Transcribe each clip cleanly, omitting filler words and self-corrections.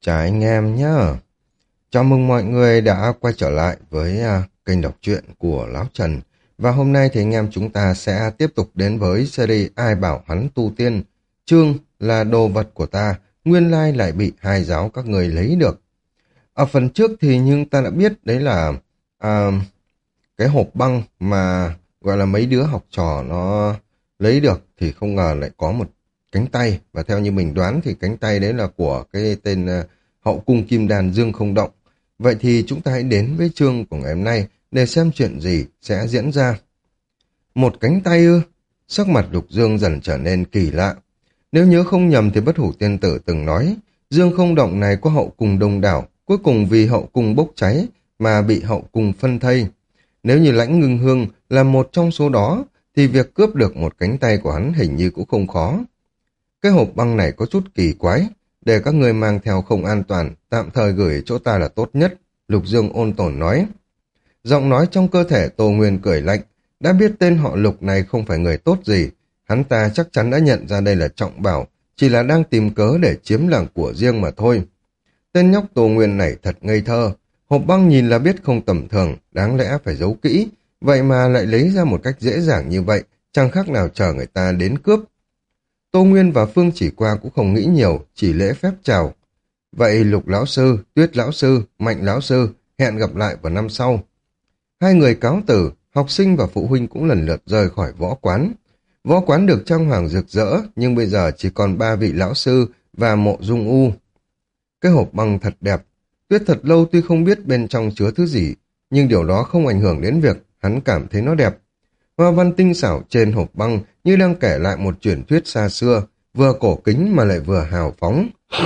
Chào anh em nhé. Chào mừng mọi người đã quay trở lại với kênh đọc truyện của Lão Trần. Và hôm nay thì anh em chúng ta sẽ tiếp tục đến với series Ai bảo hắn tu tiên. Chương là đồ vật của ta, nguyên lai lại bị hai giáo các người lấy được. Ở phần trước thì nhưng ta đã biết đấy là à, cái hộp băng mà gọi là mấy đứa học trò nó lấy được thì không ngờ lại có một cánh tay, và theo như mình đoán thì cánh tay đấy là của cái tên hậu cung kim đàn Dương Không Động. Vậy thì chúng ta hãy đến với chương của ngày hôm nay để xem chuyện gì sẽ diễn ra. Một cánh tay ư? Sắc mặt Lục Dương dần trở nên kỳ lạ. Nếu nhớ không nhầm thì Bất Hủ Tiên Tử từng nói Dương Không Động này có hậu cung đông đảo, cuối cùng vì hậu cung bốc cháy mà bị hậu cung phân thây. Nếu như Lãnh Ngưng Hương là một trong số đó, thì việc cướp được một cánh tay của hắn hình như cũng không khó. Cái hộp băng này có chút kỳ quái, để các người mang theo không an toàn, tạm thời gửi chỗ ta là tốt nhất, Lục Dương ôn tồn nói. Giọng nói trong cơ thể Tô Nguyên cười lạnh, đã biết tên họ Lục này không phải người tốt gì, hắn ta chắc chắn đã nhận ra đây là trọng bảo, chỉ là đang tìm cớ để chiếm làng của riêng mà thôi. Tên nhóc Tô Nguyên này thật ngây thơ, hộp băng nhìn là biết không tầm thường, đáng lẽ phải giấu kỹ, vậy mà lại lấy ra một cách dễ dàng như vậy, chẳng khác nào chờ người ta đến cướp. Tô Nguyên và Phương Chỉ Qua cũng không nghĩ nhiều, chỉ lễ phép chào. Vậy Lục lão sư, Tuyết lão sư, Mạnh lão sư, hẹn gặp lại vào năm sau. Hai người cáo từ, học sinh và phụ huynh cũng lần lượt rời khỏi võ quán. Võ quán được trang hoàng rực rỡ, nhưng bây giờ chỉ còn 3 vị lão sư và Mộ Dung U. Cái hộp băng thật đẹp. Tuyết thật lâu tuy không biết bên trong chứa thứ gì, nhưng điều đó không ảnh hưởng đến việc hắn cảm thấy nó đẹp. Hoa văn tinh xảo trên hộp băng như đang kể lại một truyền thuyết xa xưa, vừa cổ kính mà lại vừa hào phóng.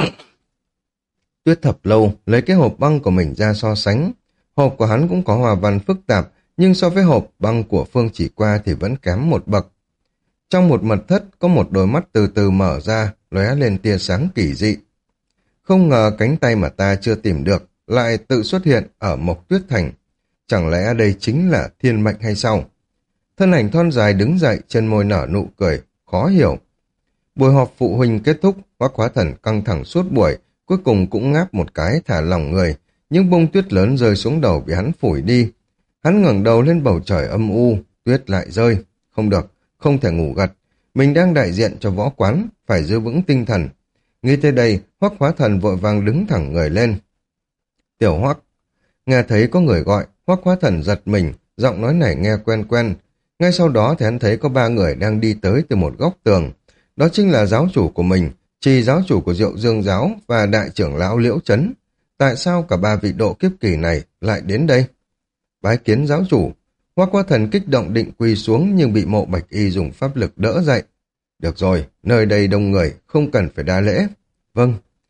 Tuyết Thập Lâu lấy cái hộp băng của mình ra so sánh. Hộp của hắn cũng có hoa văn phức tạp, nhưng so với hộp băng của Phương Chỉ Qua thì vẫn kém một bậc. Trong một mật thất có một đôi mắt từ từ mở ra, lóe lên tia sáng kỳ dị. Không ngờ cánh tay mà ta chưa tìm được lại tự xuất hiện ở Mộc Tuyết Thành. Chẳng lẽ đây chính là thiên mệnh hay sao? Thân ảnh thon dài đứng dậy, trên môi nở nụ cười, khó hiểu. Buổi họp phụ huynh kết thúc, Hoắc Hóa Thần căng thẳng suốt buổi, cuối cùng cũng ngáp một cái thả lỏng người, những bông tuyết lớn rơi xuống đầu bị hắn phủi đi. Hắn ngẩng đầu lên bầu trời âm u, tuyết lại rơi. Không được, không thể ngủ gật. Mình đang đại diện cho võ quán, phải giữ vững tinh thần. Nghĩ tới đây, Hoắc Hóa Thần vội vàng đứng thẳng người lên. Tiểu Hoắc. Nghe thấy có người gọi, Hoắc Hóa Thần giật mình, giọng nói này nghe quen quen. Ngay sau đó thì hắn thấy có 3 người đang đi tới từ một góc tường. Đó chính là giáo chủ của mình, Trì giáo chủ của Diệu Dương giáo và đại trưởng lão Liễu Chấn. Tại sao cả 3 vị độ kiếp kỳ này lại đến đây? Bái kiến giáo chủ. Hoắc Hóa Thần kích động định quỳ xuống nhưng bị Mộ Bạch Y dùng pháp lực đỡ dậy. Được rồi, nơi đây đông người, không cần phải đa lễ. Vâng.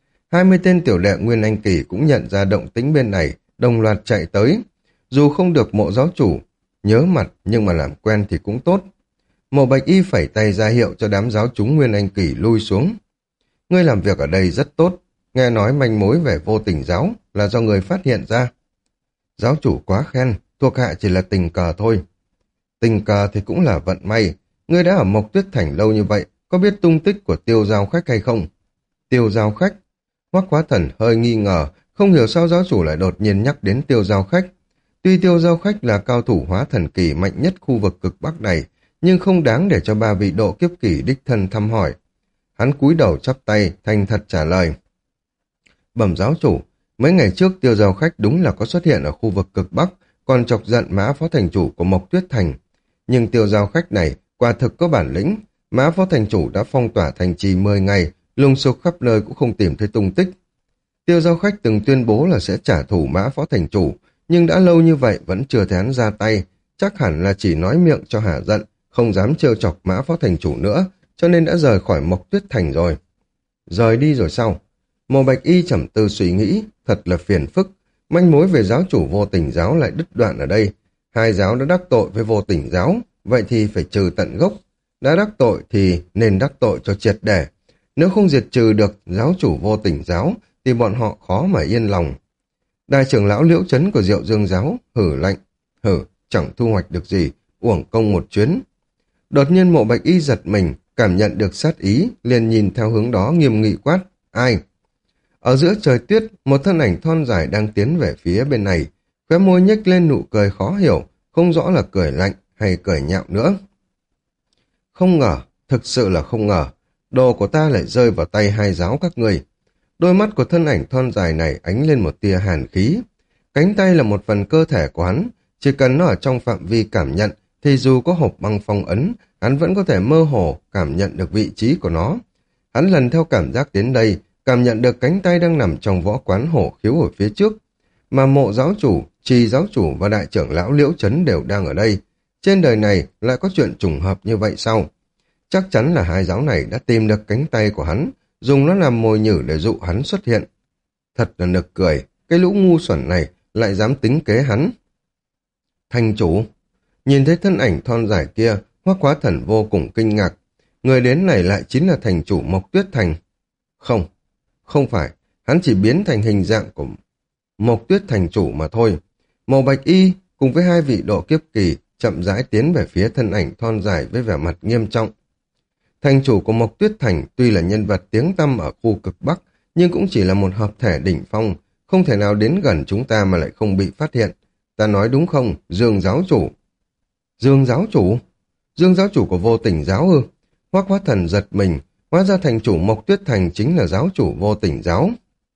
20 tên tiểu đệ Nguyên Anh Kỳ cũng nhận ra động tĩnh bên này, đồng loạt chạy tới. Dù không được Mộ giáo chủ nhớ mặt nhưng mà làm quen thì cũng tốt. Mộ Bạch Y phẩy tay ra hiệu cho đám giáo chúng Nguyên Anh Kỳ lui xuống. Ngươi làm việc ở đây rất tốt, nghe nói manh mối về Vô Tình giáo là do người phát hiện ra. Giáo chủ quá khen, thuộc hạ chỉ là tình cờ thôi. Tình cờ thì cũng là vận may, ngươi đã ở Mộc Tuyết Thành lâu như vậy, có biết tung tích của Tiêu Giao Khách hay không? Tiêu Giao Khách? Hoắc Hóa Thần hơi nghi ngờ, không hiểu sao giáo chủ lại đột nhiên nhắc đến Tiêu Giao Khách. Tuy Tiêu Giao Khách là cao thủ hóa thần kỳ mạnh nhất khu vực cực Bắc này, nhưng không đáng để cho 3 vị độ kiếp kỳ đích thân thăm hỏi. Hắn cúi đầu chắp tay, thành thật trả lời. Bẩm giáo chủ, mấy ngày trước Tiêu Giao Khách đúng là có xuất hiện ở khu vực cực Bắc, còn chọc giận Mã Phó Thành Chủ của Mộc Tuyết Thành. Nhưng Tiêu Giao Khách này quả thực có bản lĩnh, Mã Phó Thành Chủ đã phong tỏa thành trì 10 ngày, lùng sục khắp nơi cũng không tìm thấy tung tích. Tiêu Giao Khách từng tuyên bố là sẽ trả thù Mã Phó Thành Chủ, nhưng đã lâu như vậy vẫn chưa thấy hắn ra tay, chắc hẳn là chỉ nói miệng cho hả giận, không dám trêu chọc Mã Phó Thành Chủ nữa, cho nên đã rời khỏi Mộc Tuyết Thành rồi. Rời đi rồi sao? Mộ Bạch Y trầm tư suy nghĩ, thật là phiền phức, manh mối về giáo chủ Vô Tình giáo lại đứt đoạn ở đây. Hai giáo đã đắc tội với Vô Tình giáo, vậy thì phải trừ tận gốc. Đã đắc tội thì nên đắc tội cho triệt để. Nếu không diệt trừ được giáo chủ Vô Tình giáo, thì bọn họ khó mà yên lòng. Đại trưởng lão Liễu Chấn của Diệu Dương giáo hử lạnh. Hử, chẳng thu hoạch được gì, uổng công một chuyến. Đột nhiên Mộ Bạch Y giật mình, cảm nhận được sát ý, liền nhìn theo hướng đó nghiêm nghị quát. Ai? Ở giữa trời tuyết, một thân ảnh thon dài đang tiến về phía bên này, khóe môi nhếch lên nụ cười khó hiểu, không rõ là cười lạnh hay cười nhạo nữa. Không ngờ, thực sự là không ngờ, đồ của ta lại rơi vào tay hai giáo các ngươi. Đôi mắt của thân ảnh thon dài này ánh lên một tia hàn khí. Cánh tay là một phần cơ thể của hắn, chỉ cần nó ở trong phạm vi cảm nhận, thì dù có hộp băng phong ấn, hắn vẫn có thể mơ hồ cảm nhận được vị trí của nó. Hắn lần theo cảm giác đến đây, cảm nhận được cánh tay đang nằm trong võ quán hổ khiếu ở phía trước, mà Mộ giáo chủ, Trì giáo chủ và đại trưởng lão Liễu Chấn đều đang ở đây. Trên đời này lại có chuyện trùng hợp như vậy sao? Chắc chắn là hai giáo này đã tìm được cánh tay của hắn, dùng nó làm mồi nhử để dụ hắn xuất hiện. Thật là nực cười, cái lũ ngu xuẩn này lại dám tính kế hắn. Thành chủ, nhìn thấy thân ảnh thon dài kia, Hoắc Quá Thần vô cùng kinh ngạc. Người đến này lại chính là thành chủ Mộc Tuyết Thành. Không, không phải, hắn chỉ biến thành hình dạng của Mộc Tuyết Thành chủ mà thôi. Màu bạch y cùng với hai vị độ kiếp kỳ chậm rãi tiến về phía thân ảnh thon dài với vẻ mặt nghiêm trọng. Thành chủ của Mộc Tuyết Thành tuy là nhân vật tiếng tăm ở khu cực Bắc, nhưng cũng chỉ là một hợp thể đỉnh phong, không thể nào đến gần chúng ta mà lại không bị phát hiện. Ta nói đúng không, Dương giáo chủ? Dương giáo chủ? Dương giáo chủ của Vô Tình giáo ư? Hoắc Quá Thần giật mình, hóa ra thành chủ Mộc Tuyết Thành chính là giáo chủ Vô Tình giáo.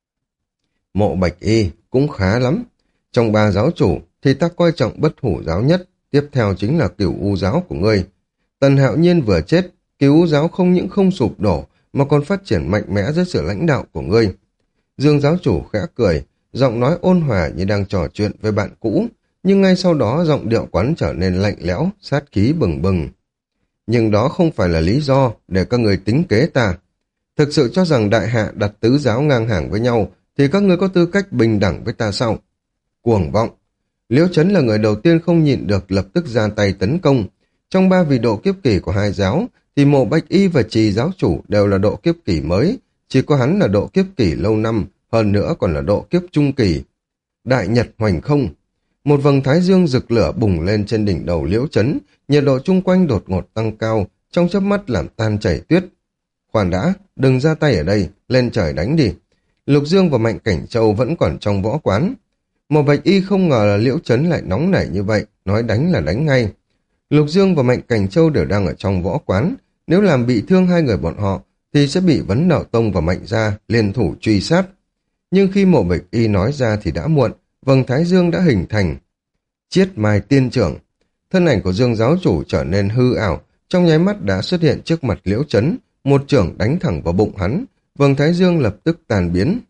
Mộ Bạch Y cũng khá lắm. Trong ba giáo chủ thì ta coi trọng Bất Hủ giáo nhất, tiếp theo chính là Cửu U giáo của ngươi. Tần Hạo Nhiên vừa chết, Cửu U giáo không những không sụp đổ mà còn phát triển mạnh mẽ dưới sự lãnh đạo của ngươi. Dương giáo chủ khẽ cười, giọng nói ôn hòa như đang trò chuyện với bạn cũ, nhưng ngay sau đó giọng điệu quán trở nên lạnh lẽo, sát khí bừng bừng. Nhưng đó không phải là lý do để các người tính kế ta. Thực sự cho rằng đại hạ đặt tứ giáo ngang hàng với nhau thì các người có tư cách bình đẳng với ta sao? Cuồng vọng! Liễu Chấn là người đầu tiên không nhịn được lập tức ra tay tấn công. Trong ba vị độ kiếp kỳ của hai giáo thì Mộ Bạch Y và Trì giáo chủ đều là độ kiếp kỳ mới, chỉ có hắn là độ kiếp kỳ lâu năm, hơn nữa còn là độ kiếp trung kỳ. Đại nhật hoành không! Một vầng thái dương rực lửa bùng lên trên đỉnh đầu Liễu Chấn, nhiệt độ chung quanh đột ngột tăng cao, trong chớp mắt làm tan chảy tuyết. Khoan đã, đừng ra tay ở đây, lên trời đánh đi. Lục Dương và Mạnh Cảnh Châu vẫn còn trong võ quán. Một Bạch Y không ngờ là Liễu Chấn lại nóng nảy như vậy, nói đánh là đánh ngay. Lục Dương và Mạnh Cảnh Châu đều đang ở trong võ quán, nếu làm bị thương hai người bọn họ thì sẽ bị Vấn Đạo Tông và Mạnh Gia liên thủ truy sát. Nhưng khi Mộ Bạch Y nói ra thì đã muộn, vầng thái dương đã hình thành. Chiết Mai Tiên Trưởng, thân ảnh của Dương giáo chủ trở nên hư ảo, trong nháy mắt đã xuất hiện trước mặt Liễu Chấn, một chưởng đánh thẳng vào bụng hắn, vầng thái dương lập tức tàn biến.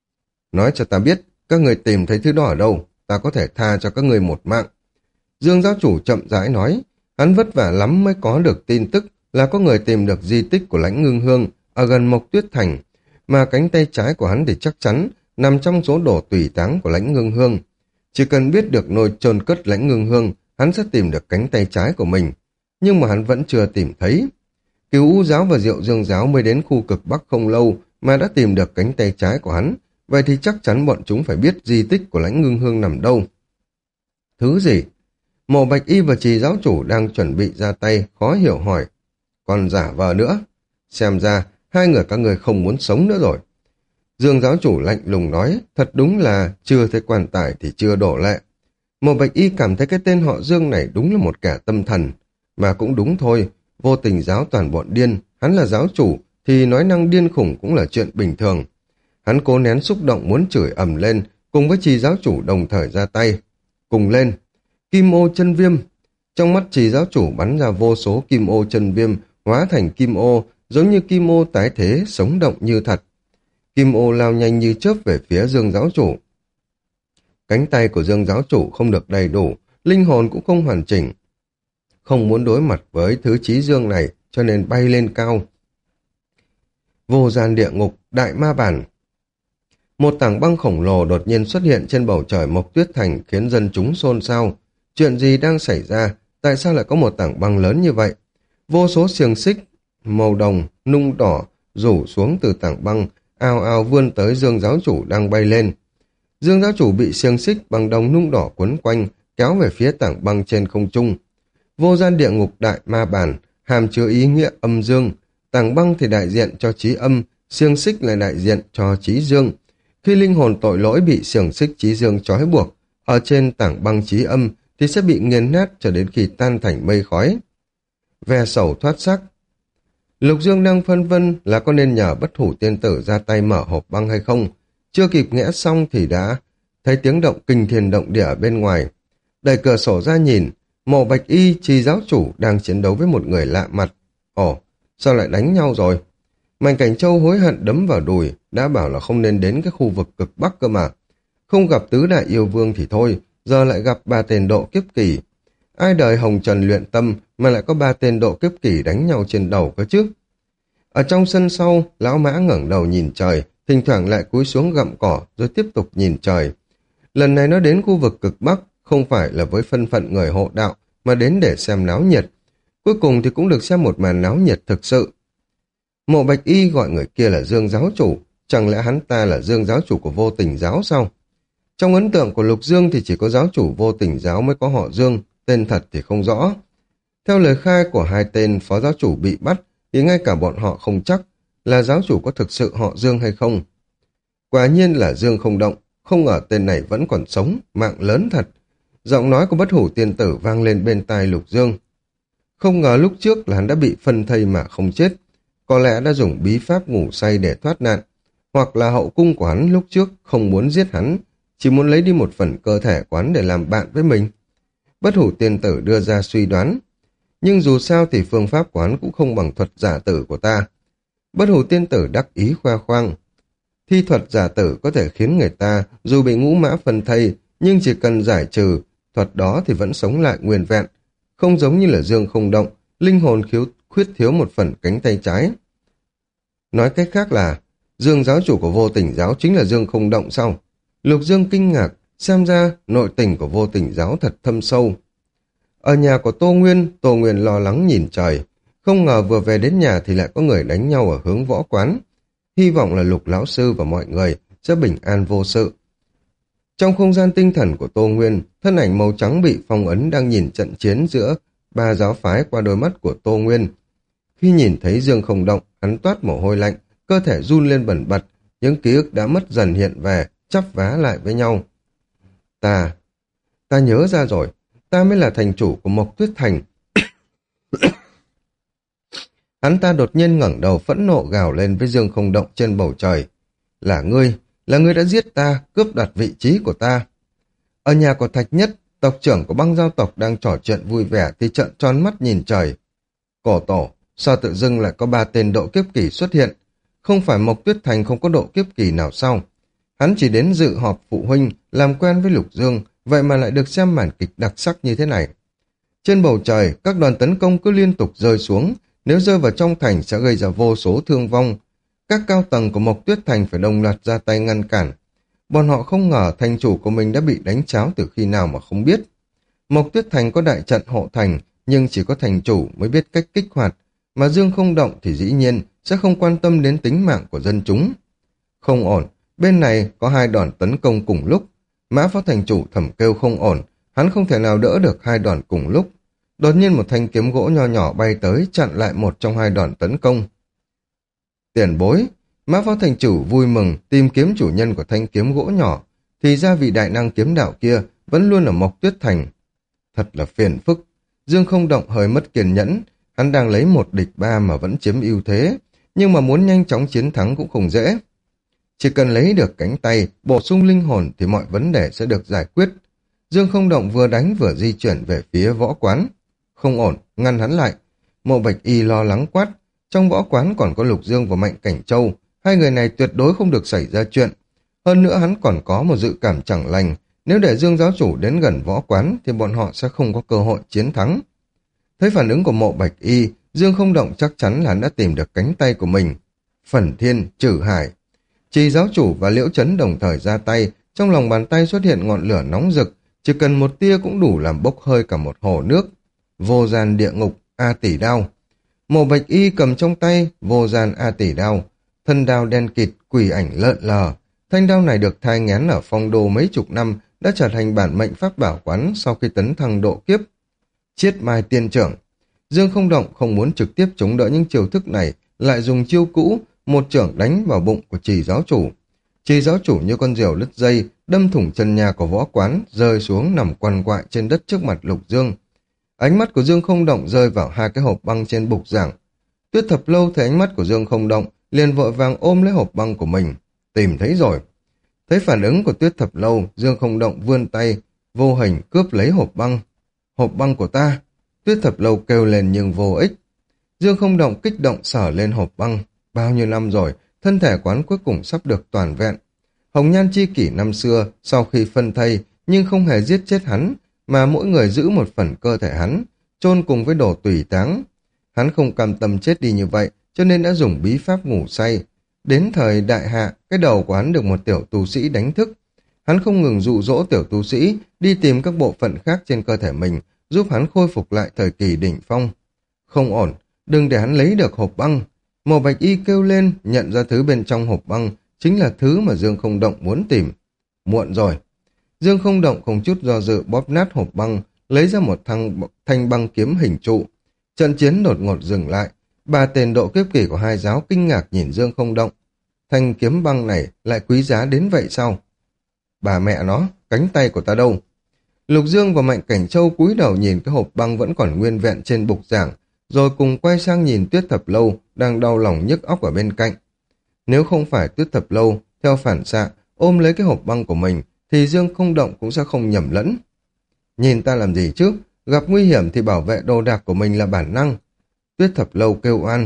Nói cho ta biết, các người tìm thấy thứ đó ở đâu, ta có thể tha cho các người một mạng. Dương giáo chủ chậm rãi nói, hắn vất vả lắm mới có được tin tức là có người tìm được di tích của Lãnh Ngưng Hương ở gần Mộc Tuyết Thành, mà cánh tay trái của hắn thì chắc chắn nằm trong số đồ tùy táng của Lãnh Ngưng Hương. Chỉ cần biết được nơi chôn cất Lãnh Ngưng Hương, hắn sẽ tìm được cánh tay trái của mình. Nhưng mà hắn vẫn chưa tìm thấy. Cửu U giáo và Diệu Dương giáo mới đến khu cực Bắc không lâu mà đã tìm được cánh tay trái của hắn. Vậy thì chắc chắn bọn chúng phải biết di tích của Lãnh Ngưng Hương nằm đâu. Thứ gì? Mộ Bạch Y và Trì giáo chủ đang chuẩn bị ra tay, khó hiểu hỏi. Còn giả vờ nữa. Xem ra, hai người các người không muốn sống nữa rồi. Dương giáo chủ lạnh lùng nói, thật đúng là chưa thấy quan tài thì chưa đổ lệ. Mộ Bạch Y cảm thấy cái tên họ Dương này đúng là một kẻ tâm thần. Mà cũng đúng thôi, Vô Tình giáo toàn bọn điên, hắn là giáo chủ, thì nói năng điên khủng cũng là chuyện bình thường. Hắn cố nén xúc động muốn chửi ầm lên, cùng với Trì giáo chủ đồng thời ra tay. Cùng lên, kim ô chân viêm. Trong mắt Trì giáo chủ bắn ra vô số kim ô chân viêm, hóa thành kim ô, giống như kim ô tái thế, sống động như thật. Kim ô lao nhanh như chớp về phía Dương giáo chủ. Cánh tay của Dương giáo chủ không được đầy đủ, linh hồn cũng không hoàn chỉnh. Không muốn đối mặt với thứ chí dương này, cho nên bay lên cao. Vô gian địa ngục, đại ma bản. Một tảng băng khổng lồ đột nhiên xuất hiện trên bầu trời Mộc Tuyết Thành khiến dân chúng xôn xao. Chuyện gì đang xảy ra? Tại sao lại có một tảng băng lớn như vậy? Vô số xiềng xích, màu đồng, nung đỏ, rủ xuống từ tảng băng, ào ào vươn tới Dương giáo chủ đang bay lên. Dương giáo chủ bị xiềng xích bằng đồng nung đỏ quấn quanh, kéo về phía tảng băng trên không trung. Vô gian địa ngục đại ma bản, hàm chứa ý nghĩa âm dương. Tảng băng thì đại diện cho trí âm, xiềng xích là đại diện cho trí dương. Khi linh hồn tội lỗi bị xiềng xích chí dương trói buộc, ở trên tảng băng chí âm thì sẽ bị nghiền nát cho đến khi tan thành mây khói. Ve sầu thoát xác. Lục Dương đang phân vân là có nên nhờ Bất Hủ Tiên Tử ra tay mở hộp băng hay không. Chưa kịp ngẽ xong thì đã thấy tiếng động kinh thiên động địa ở bên ngoài. Đẩy cửa sổ ra nhìn, Mộ Bạch Y, Trì giáo chủ đang chiến đấu với một người lạ mặt. Ồ, sao lại đánh nhau rồi? Mạnh Cảnh Châu hối hận đấm vào đùi, đã bảo là không nên đến cái khu vực cực Bắc cơ mà. Không gặp tứ đại yêu vương thì thôi, giờ lại gặp ba tên độ kiếp kỳ. Ai đời hồng trần luyện tâm mà lại có ba tên độ kiếp kỳ đánh nhau trên đầu cơ chứ? Ở trong sân sau, lão mã ngẩng đầu nhìn trời, thỉnh thoảng lại cúi xuống gặm cỏ rồi tiếp tục nhìn trời. Lần này nó đến khu vực cực Bắc, không phải là với thân phận người hộ đạo, mà đến để xem náo nhiệt. Cuối cùng thì cũng được xem một màn náo nhiệt thực sự. Mộ Bạch Y gọi người kia là Dương giáo chủ, chẳng lẽ hắn ta là Dương giáo chủ của Vô Tình giáo sao? Trong ấn tượng của Lục Dương thì chỉ có giáo chủ Vô Tình giáo mới có họ Dương, tên thật thì không rõ. Theo lời khai của hai tên phó giáo chủ bị bắt, thì ngay cả bọn họ không chắc là giáo chủ có thực sự họ Dương hay không. Quả nhiên là Dương Không Động, không ngờ tên này vẫn còn sống, mạng lớn thật. Giọng nói của Bất Hủ Tiên Tử vang lên bên tai Lục Dương. Không ngờ lúc trước là hắn đã bị phân thây mà không chết, có lẽ đã dùng bí pháp ngủ say để thoát nạn, hoặc là hậu cung của hắn lúc trước không muốn giết hắn, chỉ muốn lấy đi một phần cơ thể của hắn để làm bạn với mình. Bất Hủ Tiên Tử đưa ra suy đoán, nhưng dù sao thì phương pháp của hắn cũng không bằng thuật giả tử của ta. Bất Hủ Tiên Tử đắc ý khoe khoang. Thi thuật giả tử có thể khiến người ta dù bị ngũ mã phân thây, nhưng chỉ cần giải trừ thuật đó thì vẫn sống lại nguyên vẹn, không giống như là Dương Không Động, linh hồn khuyết thiếu một phần cánh tay trái. Nói cách khác là Dương giáo chủ của Vô Tình giáo chính là Dương Không Động sao? Lục Dương kinh ngạc, xem ra nội tình của Vô Tình giáo thật thâm sâu. Ở nhà của Tô Nguyên lo lắng nhìn trời, không ngờ vừa về đến nhà thì lại có người đánh nhau ở hướng võ quán. Hy vọng là Lục lão sư và mọi người sẽ bình an vô sự. Trong không gian tinh thần của Tô Nguyên, thân ảnh màu trắng bị phong ấn đang nhìn trận chiến giữa ba giáo phái qua đôi mắt của Tô Nguyên. Khi nhìn thấy Dương Không Động, hắn toát mồ hôi lạnh, cơ thể run lên bần bật, những ký ức đã mất dần hiện về, chắp vá lại với nhau. Ta nhớ ra rồi, ta mới là thành chủ của Mộc Tuyết Thành. Hắn ta đột nhiên ngẩng đầu phẫn nộ gào lên với Dương Không Động trên bầu trời. Là ngươi đã giết ta, cướp đoạt vị trí của ta. Ở nhà của Thạch Nhất, tộc trưởng của băng giao tộc đang trò chuyện vui vẻ thì trợn tròn mắt nhìn trời. Cổ tổ, sao tự dưng lại có ba tên độ kiếp kỳ xuất hiện? Không phải Mộc Tuyết Thành không có độ kiếp kỳ nào sao? Hắn chỉ đến dự họp phụ huynh, làm quen với Lục Dương, vậy mà lại được xem màn kịch đặc sắc như thế này. Trên bầu trời, các đoàn tấn công cứ liên tục rơi xuống, nếu rơi vào trong thành sẽ gây ra vô số thương vong. Các cao tầng của Mộc Tuyết Thành phải đồng loạt ra tay ngăn cản. Bọn họ không ngờ thành chủ của mình đã bị đánh cháo từ khi nào mà không biết. Mộc Tuyết Thành có đại trận hộ thành, nhưng chỉ có thành chủ mới biết cách kích hoạt, mà Dương Không Động thì dĩ nhiên sẽ không quan tâm đến tính mạng của dân chúng. Không ổn, bên này có hai đòn tấn công cùng lúc. Mã phó thành chủ thầm kêu không ổn, hắn không thể nào đỡ được hai đòn cùng lúc. Đột nhiên một thanh kiếm gỗ nho nhỏ bay tới chặn lại một trong hai đòn tấn công. Tiền bối, Mã phó thành chủ vui mừng tìm kiếm chủ nhân của thanh kiếm gỗ nhỏ, thì ra vị đại năng kiếm đạo kia vẫn luôn ở Mộc Tuyết Thành. Thật là phiền phức. Dương Không Động hơi mất kiên nhẫn, hắn đang lấy một địch ba mà vẫn chiếm ưu thế, nhưng mà muốn nhanh chóng chiến thắng cũng không dễ. Chỉ cần lấy được cánh tay, bổ sung linh hồn thì mọi vấn đề sẽ được giải quyết. Dương Không Động vừa đánh vừa di chuyển về phía võ quán. Không ổn, ngăn hắn lại. Mộ Bạch Y lo lắng quát, trong võ quán còn có Lục Dương và Mạnh Cảnh Châu, hai người này tuyệt đối không được xảy ra chuyện. Hơn nữa hắn còn có một dự cảm chẳng lành, nếu để Dương giáo chủ đến gần võ quán thì bọn họ sẽ không có cơ hội chiến thắng. Thấy phản ứng của Mộ Bạch Y, Dương Không Động chắc chắn là hắn đã tìm được cánh tay của mình. Phần Thiên, Trử Hải. Trì giáo chủ và Liễu Chấn đồng thời ra tay, trong lòng bàn tay xuất hiện ngọn lửa nóng rực, chỉ cần một tia cũng đủ làm bốc hơi cả một hồ nước. Vô gian địa ngục, A Tỷ Đao. Mộ Bạch Y cầm trong tay vô gian A Tỷ Đao, thân đao đen kịt, quỷ ảnh lợn lờ. Thanh đao này được thai nghén ở Phong Đô mấy chục năm, đã trở thành bản mệnh pháp bảo quán sau khi tấn thăng độ kiếp. Chiết Mai Tiên Trưởng. Dương Không Động không muốn trực tiếp chống đỡ những chiêu thức này, lại dùng chiêu cũ, một trưởng đánh vào bụng của Trì giáo chủ. Trì giáo chủ như con diều lứt dây, đâm thủng chân nhà của võ quán, rơi xuống nằm quằn quại trên đất trước mặt Lục Dương. Ánh mắt của Dương Không Động rơi vào hai cái hộp băng trên bục giảng. Tuyết Thập Lâu thấy ánh mắt của Dương Không Động, liền vội vàng ôm lấy hộp băng của mình. Tìm thấy rồi. Thấy phản ứng của Tuyết Thập Lâu, Dương Không Động vươn tay, vô hình cướp lấy hộp băng. Hộp băng của ta! Tuyết Thập Lâu kêu lên nhưng vô ích. Dương Không Động kích động sờ lên hộp băng. Bao nhiêu năm rồi, thân thể quán cuối cùng sắp được toàn vẹn. Hồng Nhan chi kỷ năm xưa, sau khi phân thây, nhưng không hề giết chết hắn, mà mỗi người giữ một phần cơ thể hắn, chôn cùng với đồ tùy táng. Hắn không cam tâm chết đi như vậy, cho nên đã dùng bí pháp ngủ say. Đến thời đại hạ, cái đầu của hắn được một tiểu tu sĩ đánh thức. Hắn không ngừng dụ dỗ tiểu tu sĩ đi tìm các bộ phận khác trên cơ thể mình, giúp hắn khôi phục lại thời kỳ đỉnh phong. Không ổn, đừng để hắn lấy được hộp băng. Mộ Bạch Y kêu lên, nhận ra thứ bên trong hộp băng chính là thứ mà Dương Không Động muốn tìm. Muộn rồi. Dương Không Động không chút do dự bóp nát hộp băng, lấy ra một thanh băng kiếm hình trụ. Trận chiến đột ngột dừng lại. Ba tên độ kiếp kỳ của hai giáo kinh ngạc nhìn Dương Không Động. Thanh kiếm băng này lại quý giá đến vậy sao? Bà mẹ nó, cánh tay của ta đâu? Lục Dương và Mạnh Cảnh Châu cúi đầu nhìn cái hộp băng vẫn còn nguyên vẹn trên bục giảng, rồi cùng quay sang nhìn Tuyết Thập Lâu đang đau lòng nhức óc ở bên cạnh. Nếu không phải Tuyết Thập Lâu, theo phản xạ, ôm lấy cái hộp băng của mình, thì Dương Không Động cũng sẽ không nhầm lẫn. Nhìn ta làm gì chứ? Gặp nguy hiểm thì bảo vệ đồ đạc của mình là bản năng. Tuyết Thập Lâu kêu oan.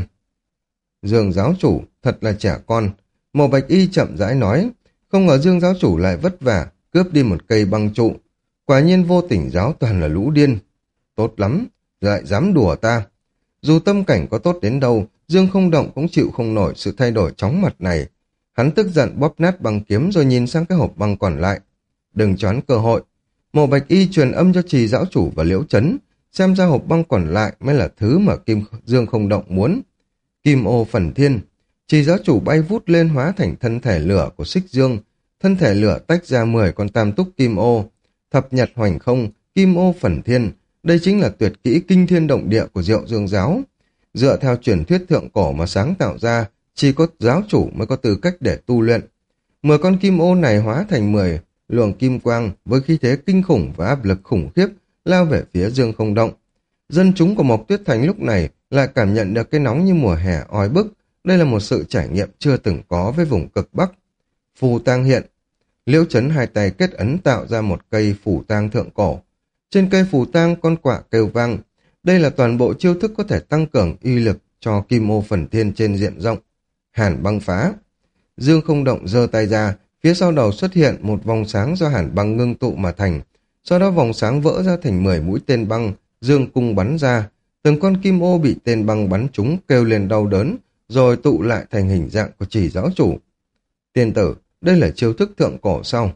Dương giáo chủ, thật là trẻ con. Mộ Bạch Y chậm rãi nói, không ngờ Dương giáo chủ lại vất vả, cướp đi một cây băng trụ. Quả nhiên vô tình giáo toàn là lũ điên. Tốt lắm, lại dám đùa ta. Dù tâm cảnh có tốt đến đâu, Dương Không Động cũng chịu không nổi sự thay đổi chóng mặt này. Hắn tức giận bóp nát băng kiếm rồi nhìn sang cái hộp băng còn lại. Đừng choán cơ hội. Mộ Bạch Y truyền âm cho Trì giáo chủ và Liễu Chấn, xem ra hộp băng còn lại mới là thứ mà Dương Không Động muốn. Kim ô phần thiên. Trì giáo chủ bay vút lên hóa thành thân thể lửa của Xích Dương. Thân thể lửa tách ra 10 con tam túc kim ô. Thập nhật hoành không, kim ô phần thiên. Đây chính là tuyệt kỹ kinh thiên động địa của Diệu Dương giáo. Dựa theo truyền thuyết thượng cổ mà sáng tạo ra, chỉ có giáo chủ mới có tư cách để tu luyện. 10 con kim ô này hóa thành 10 luồng kim quang với khí thế kinh khủng và áp lực khủng khiếp lao về phía Dương Không Động. Dân chúng của Mộc Tuyết Thành lúc này lại cảm nhận được cái nóng như mùa hè oi bức. Đây là một sự trải nghiệm chưa từng có với vùng cực Bắc. Phù tang hiện. Liễu Chấn hai tay kết ấn tạo ra một cây phù tang thượng cổ. Trên cây phù tang con quạ kêu vang. Đây là toàn bộ chiêu thức có thể tăng cường uy lực cho kim ô phần thiên trên diện rộng. Hàn băng phá. Dương Không Động giơ tay ra, phía sau đầu xuất hiện một vòng sáng do hàn băng ngưng tụ mà thành. Sau đó vòng sáng vỡ ra thành 10 mũi tên băng, dương cung bắn ra. Từng con kim ô bị tên băng bắn trúng kêu lên đau đớn, rồi tụ lại thành hình dạng của Trì giáo chủ. Tiên tử, đây là chiêu thức thượng cổ sao?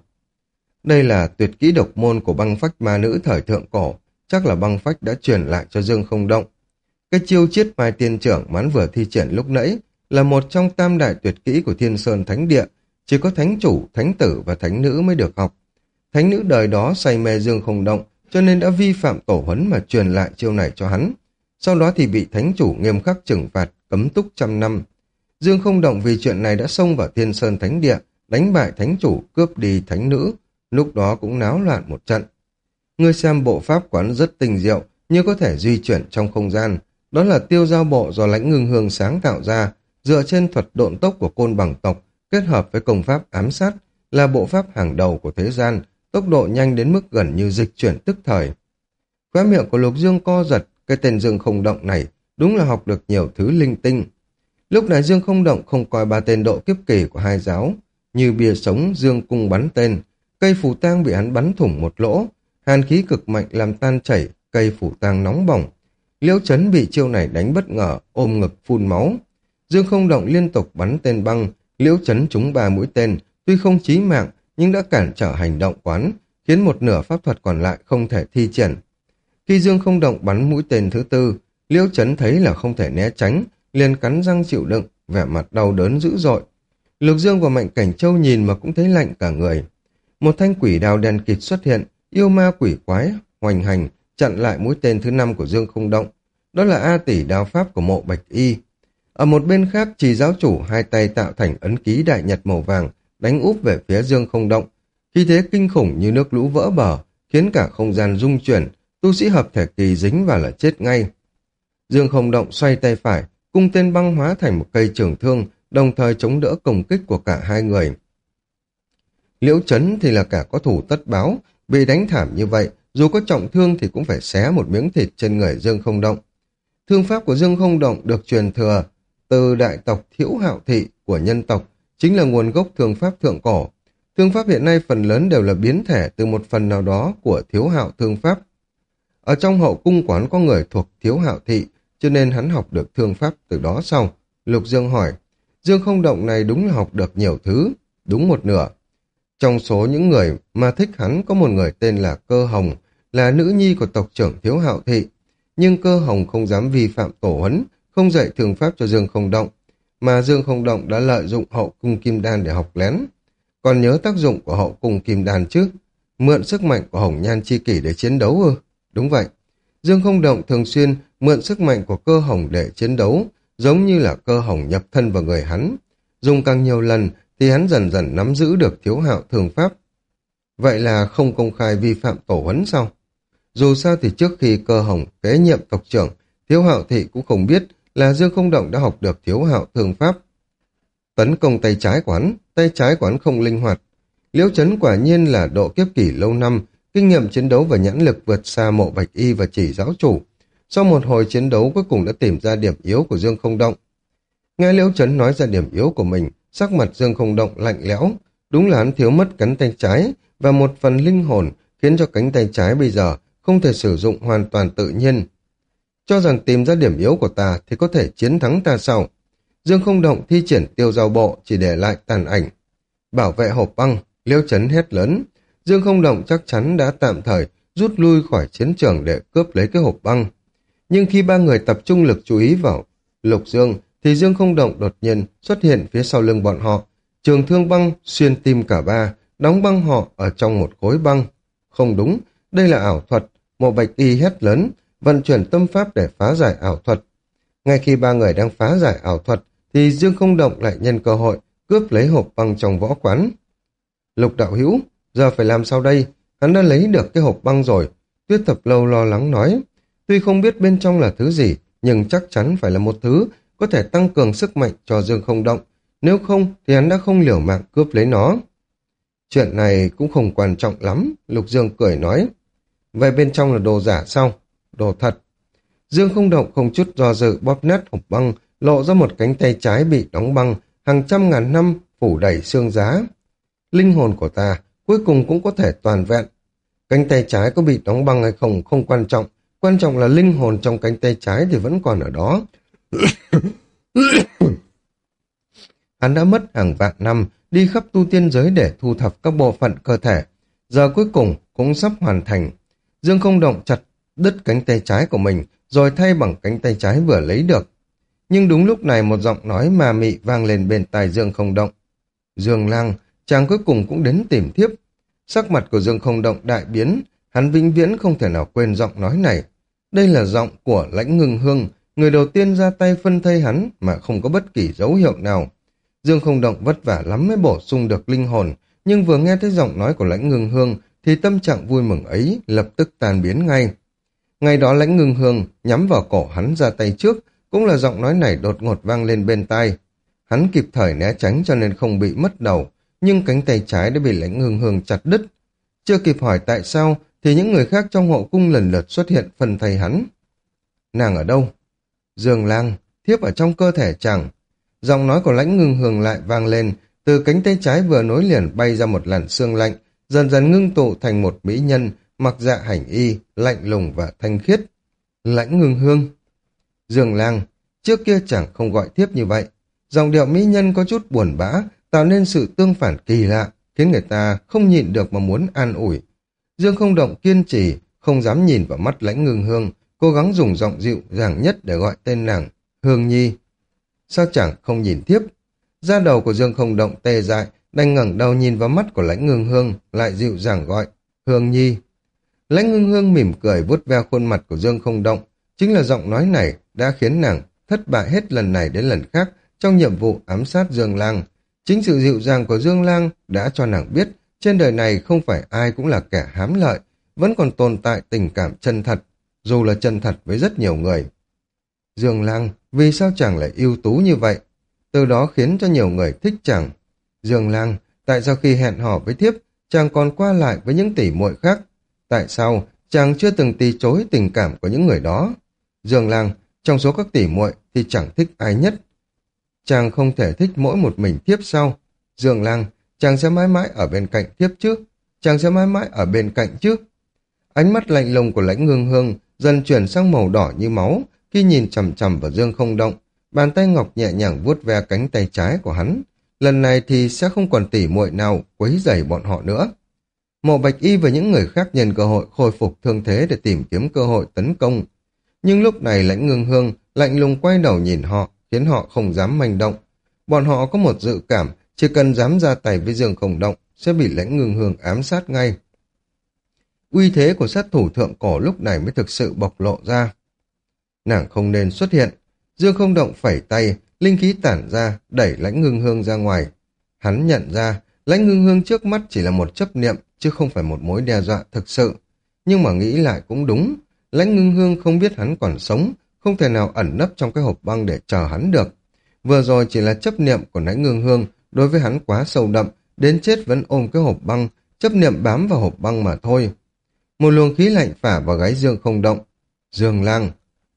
Đây là tuyệt kỹ độc môn của băng phách ma nữ thời thượng cổ, chắc là băng phách đã truyền lại cho Dương Không Động. Cái chiêu chiết mai tiên trưởng mà hắn vừa thi triển lúc nãy là một trong tam đại tuyệt kỹ của Thiên Sơn Thánh Địa, chỉ có thánh chủ, thánh tử và thánh nữ mới được học. Thánh nữ đời đó say mê Dương Không Động, cho nên đã vi phạm tổ huấn mà truyền lại chiêu này cho hắn. Sau đó thì bị thánh chủ nghiêm khắc trừng phạt, cấm túc 100 năm. Dương Không Động vì chuyện này đã xông vào Thiên Sơn Thánh Địa, đánh bại thánh chủ, cướp đi thánh nữ, lúc đó cũng náo loạn một trận. Ngươi xem bộ pháp quán rất tinh diệu, như có thể di chuyển trong không gian. Đó là tiêu giao bộ do Lãnh Ngưng Hương sáng tạo ra, dựa trên thuật độn tốc của Côn Bằng tộc, kết hợp với công pháp ám sát, là bộ pháp hàng đầu của thế gian, tốc độ nhanh đến mức gần như dịch chuyển tức thời. Khóe miệng của Lục Dương co giật, cái tên Dương Không Động này đúng là học được nhiều thứ linh tinh. Lúc này Dương Không Động không coi ba tên độ kiếp kỳ của hai giáo, như bia sống dương cung bắn tên, cây phù tang bị hắn bắn thủng một lỗ, hàn khí cực mạnh làm tan chảy, cây phù tang nóng bỏng. Liễu Chấn bị chiêu này đánh bất ngờ, ôm ngực phun máu. Dương Không Động liên tục bắn tên băng, Liễu Chấn trúng 3 mũi tên, tuy không chí mạng nhưng đã cản trở hành động quán, khiến một nửa pháp thuật còn lại không thể thi triển. Khi Dương Không Động bắn mũi tên thứ tư, Liễu Chấn thấy là không thể né tránh, liền cắn răng chịu đựng, vẻ mặt đau đớn dữ dội. Lục Dương và Mạnh Cảnh Châu nhìn mà cũng thấy lạnh cả người. Một thanh quỷ đao đen kịt xuất hiện, yêu ma quỷ quái, hoành hành, chặn lại mũi tên thứ 5 của Dương Không Động. Đó là A Tỷ đao pháp của Mộ Bạch Y. Ở một bên khác, Trì giáo chủ hai tay tạo thành ấn ký đại nhật màu vàng, đánh úp về phía Dương Không Động. Khí thế kinh khủng như nước lũ vỡ bờ, khiến cả không gian rung chuyển, tu sĩ hợp thể kỳ dính vào là chết ngay. Dương Không Động xoay tay phải, cung tên băng hóa thành một cây trường thương, đồng thời chống đỡ công kích của cả hai người. Liễu Chấn thì là cả có thủ tất báo, bị đánh thảm như vậy, dù có trọng thương thì cũng phải xé một miếng thịt trên người Dương Không Động. Thương pháp của Dương Không Động được truyền thừa từ đại tộc Thiễu Hạo Thị của nhân tộc, chính là nguồn gốc thương pháp thượng cổ. Thương pháp hiện nay phần lớn đều là biến thể từ một phần nào đó của Thiếu Hạo thương pháp. Ở trong hậu cung quán có người thuộc Thiếu Hạo Thị, cho nên hắn học được thương pháp từ đó sau. Lục Dương hỏi, Dương Không Động này đúng là học được nhiều thứ, đúng một nửa. Trong số những người mà thích hắn có một người tên là Cơ Hồng, là nữ nhi của tộc trưởng Thiếu Hạo Thị. Nhưng Cơ Hồng không dám vi phạm tổ huấn, không dạy thương pháp cho Dương Không Động, mà Dương Không Động đã lợi dụng hậu cung kim đan để học lén. Còn nhớ tác dụng của hậu cung kim đan chứ? Mượn sức mạnh của Hồng Nhan Chi Kỷ để chiến đấu ư? Đúng vậy. Dương Không Động thường xuyên mượn sức mạnh của Cơ Hồng để chiến đấu, giống như là Cơ Hồng nhập thân vào người hắn. Dùng càng nhiều lần thì hắn dần dần nắm giữ được Thiếu Hạo thương pháp. Vậy là không công khai vi phạm tổ huấn sao? Dù sao thì trước khi Cơ Hồng kế nhiệm tộc trưởng, Thiếu Hạo Thị cũng không biết là Dương Không Động đã học được Thiếu Hạo thương pháp. Tấn công tay trái của hắn không linh hoạt. Liễu Chấn quả nhiên là độ kiếp kỷ lâu năm, kinh nghiệm chiến đấu và nhãn lực vượt xa Mộ Bạch Y và Chỉ giáo chủ. Sau một hồi chiến đấu cuối cùng đã tìm ra điểm yếu của Dương Không Động. Nghe Liễu Chấn nói ra điểm yếu của mình, sắc mặt Dương Không Động lạnh lẽo. Đúng là hắn thiếu mất cánh tay trái và một phần linh hồn, khiến cho cánh tay trái bây giờ không thể sử dụng hoàn toàn tự nhiên. Cho rằng tìm ra điểm yếu của ta thì có thể chiến thắng ta sao? Dương Không Động thi triển tiêu giao bộ, chỉ để lại tàn ảnh. Bảo vệ hộp băng, Liễu Chấn hét lớn. Dương Không Động chắc chắn đã tạm thời rút lui khỏi chiến trường để cướp lấy cái hộp băng. Nhưng khi ba người tập trung lực chú ý vào Lục Dương, thì Dương Không Động đột nhiên xuất hiện phía sau lưng bọn họ. Trường thương băng xuyên tim cả ba, đóng băng họ ở trong một khối băng. Không đúng, đây là ảo thuật. Mộ Bạch Y hét lớn, vận chuyển tâm pháp để phá giải ảo thuật. Ngay khi ba người đang phá giải ảo thuật, thì Dương Không Động lại nhân cơ hội cướp lấy hộp băng trong võ quán. Lục đạo hữu, giờ phải làm sao đây? Hắn đã lấy được cái hộp băng rồi. Tuyết Thập Lâu lo lắng nói. Tuy không biết bên trong là thứ gì, nhưng chắc chắn phải là một thứ có thể tăng cường sức mạnh cho Dương Không Động. Nếu không, thì hắn đã không liều mạng cướp lấy nó. Chuyện này cũng không quan trọng lắm, Lục Dương cười nói. Vậy bên trong là đồ giả sao? Đồ thật. Dương Không Động không chút do dự bóp nát hộp băng, lộ ra một cánh tay trái bị đóng băng, hàng trăm ngàn năm phủ đầy xương giá. Linh hồn của ta cuối cùng cũng có thể toàn vẹn. Cánh tay trái có bị đóng băng hay không không quan trọng là linh hồn trong cánh tay trái thì vẫn còn ở đó. Hắn đã mất hàng vạn năm đi khắp tu tiên giới để thu thập các bộ phận cơ thể, giờ cuối cùng cũng sắp hoàn thành. Dương Không Động chặt đứt cánh tay trái của mình, rồi thay bằng cánh tay trái vừa lấy được. Nhưng đúng lúc này một giọng nói ma mị vang lên bên tai Dương Không Động. Dương Lang, chàng cuối cùng cũng đến tìm thiếp. Sắc mặt của Dương Không Động đại biến, hắn vĩnh viễn không thể nào quên giọng nói này. Đây là giọng của Lãnh Ngưng Hương, người đầu tiên ra tay phân thây hắn mà không có bất kỳ dấu hiệu nào. Dương Không Động vất vả lắm mới bổ sung được linh hồn, nhưng vừa nghe thấy giọng nói của Lãnh Ngưng Hương thì tâm trạng vui mừng ấy lập tức tan biến ngay. Ngày đó Lãnh Ngưng Hương nhắm vào cổ hắn ra tay trước, cũng là giọng nói này đột ngột vang lên bên tai. Hắn kịp thời né tránh cho nên không bị mất đầu, nhưng cánh tay trái đã bị Lãnh Ngưng Hương chặt đứt. Chưa kịp hỏi tại sao thì những người khác trong hậu cung lần lượt xuất hiện phân thây hắn. Nàng ở đâu? Dương Lang, thiếp ở trong cơ thể chàng. Giọng nói của Lãnh Ngưng Hương lại vang lên, từ cánh tay trái vừa nối liền bay ra một làn sương lạnh, dần dần ngưng tụ thành một mỹ nhân, mặc dạ hành y, lạnh lùng và thanh khiết. Lãnh Ngưng Hương. Dương Lang, trước kia chẳng không gọi thiếp như vậy. Giọng điệu mỹ nhân có chút buồn bã, tạo nên sự tương phản kỳ lạ, khiến người ta không nhịn được mà muốn an ủi. Dương Không Động kiên trì, không dám nhìn vào mắt Lãnh Ngưng Hương, cố gắng dùng giọng dịu dàng nhất để gọi tên nàng, Hương Nhi. Sao chẳng không nhìn thiếp? Da đầu của Dương Không Động tê dại, đành ngẩng đầu nhìn vào mắt của Lãnh Ngưng Hương, lại dịu dàng gọi, Hương Nhi. Lãnh Ngưng Hương mỉm cười vuốt ve khuôn mặt của Dương Không Động, chính là giọng nói này đã khiến nàng thất bại hết lần này đến lần khác trong nhiệm vụ ám sát Dương Lang. Chính sự dịu dàng của Dương Lang đã cho nàng biết trên đời này không phải ai cũng là kẻ hám lợi, vẫn còn tồn tại tình cảm chân thật, dù là chân thật với rất nhiều người. Dương Lang, vì sao chàng lại ưu tú như vậy? Từ đó khiến cho nhiều người thích chàng. Dương Lang, tại sao khi hẹn hò với thiếp, chàng còn qua lại với những tỷ muội khác? Tại sao chàng chưa từng từ chối tình cảm của những người đó? Dương Lang, trong số các tỷ muội thì chẳng thích ai nhất? Chàng không thể thích mỗi một mình thiếp sao? Dương Lang, chàng sẽ mãi mãi ở bên cạnh thiếp chứ? Chàng sẽ mãi mãi ở bên cạnh chứ? Ánh mắt lạnh lùng của Lãnh Ngưng Hương dần chuyển sang màu đỏ như máu khi nhìn chằm chằm vào Dương Không Động. Bàn tay ngọc nhẹ nhàng vuốt ve cánh tay trái của hắn. Lần này thì sẽ không còn tỉ muội nào quấy rầy bọn họ nữa. Mộ Bạch Y và những người khác nhân cơ hội khôi phục thương thế để tìm kiếm cơ hội tấn công. Nhưng lúc này Lãnh Ngưng Hương lạnh lùng quay đầu nhìn họ, khiến họ không dám manh động. Bọn họ có một dự cảm, chỉ cần dám ra tay với Dương Không Động sẽ bị Lãnh Ngưng Hương ám sát ngay. Uy thế của sát thủ thượng cổ lúc này mới thực sự bộc lộ ra. Nàng không nên xuất hiện. Dương Không Động phẩy tay, linh khí tản ra, đẩy Lãnh Ngưng Hương ra ngoài. Hắn nhận ra, Lãnh Ngưng Hương trước mắt chỉ là một chấp niệm, chứ không phải một mối đe dọa thực sự. Nhưng mà nghĩ lại cũng đúng. Lãnh Ngưng Hương không biết hắn còn sống, không thể nào ẩn nấp trong cái hộp băng để chờ hắn được. Vừa rồi chỉ là chấp niệm của Lãnh Ngưng Hương, đối với hắn quá sâu đậm, đến chết vẫn ôm cái hộp băng, chấp niệm bám vào hộp băng mà thôi. Một luồng khí lạnh phả vào gáy Dương Không Động. Dương Lang,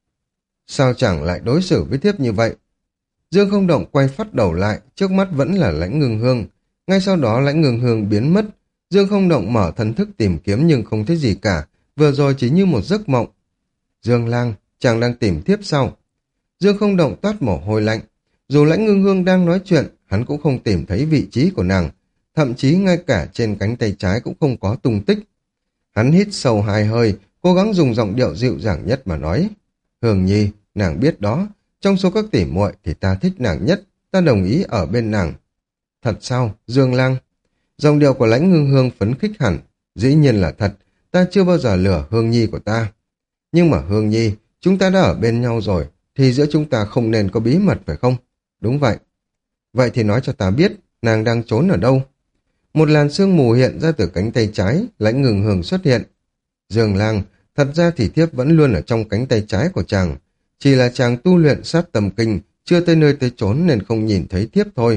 sao chẳng lại đối xử với thiếp như vậy? Dương Không Động quay phát đầu lại, trước mắt vẫn là Lãnh Ngưng Hương. Ngay sau đó Lãnh Ngưng Hương biến mất. Dương Không Động mở thần thức tìm kiếm nhưng không thấy gì cả, vừa rồi chỉ như một giấc mộng. Dương Lang, chàng đang tìm thiếp sao? Dương Không Động toát mồ hôi lạnh. Dù Lãnh Ngưng Hương đang nói chuyện, hắn cũng không tìm thấy vị trí của nàng, thậm chí ngay cả trên cánh tay trái cũng không có tung tích. Hắn hít sâu hai hơi, cố gắng dùng giọng điệu dịu dàng nhất mà nói. Hương Nhi, nàng biết đó, trong số các tỷ muội thì ta thích nàng nhất, ta đồng ý ở bên nàng. Thật sao, Dương Lang? Giọng điệu của Lãnh Ngưng Hương phấn khích hẳn. Dĩ nhiên là thật, ta chưa bao giờ lừa Hương Nhi của ta. Nhưng mà Hương Nhi, chúng ta đã ở bên nhau rồi, thì giữa chúng ta không nên có bí mật phải không? Đúng vậy. Vậy thì nói cho ta biết, nàng đang trốn ở đâu? Một làn sương mù hiện ra từ cánh tay trái, Lãnh Ngưng Hương xuất hiện. Dương Lang, thật ra thì thiếp vẫn luôn ở trong cánh tay trái của chàng. Chỉ là chàng tu luyện sát tâm kinh, chưa tới nơi tới chốn nên không nhìn thấy thiếp thôi.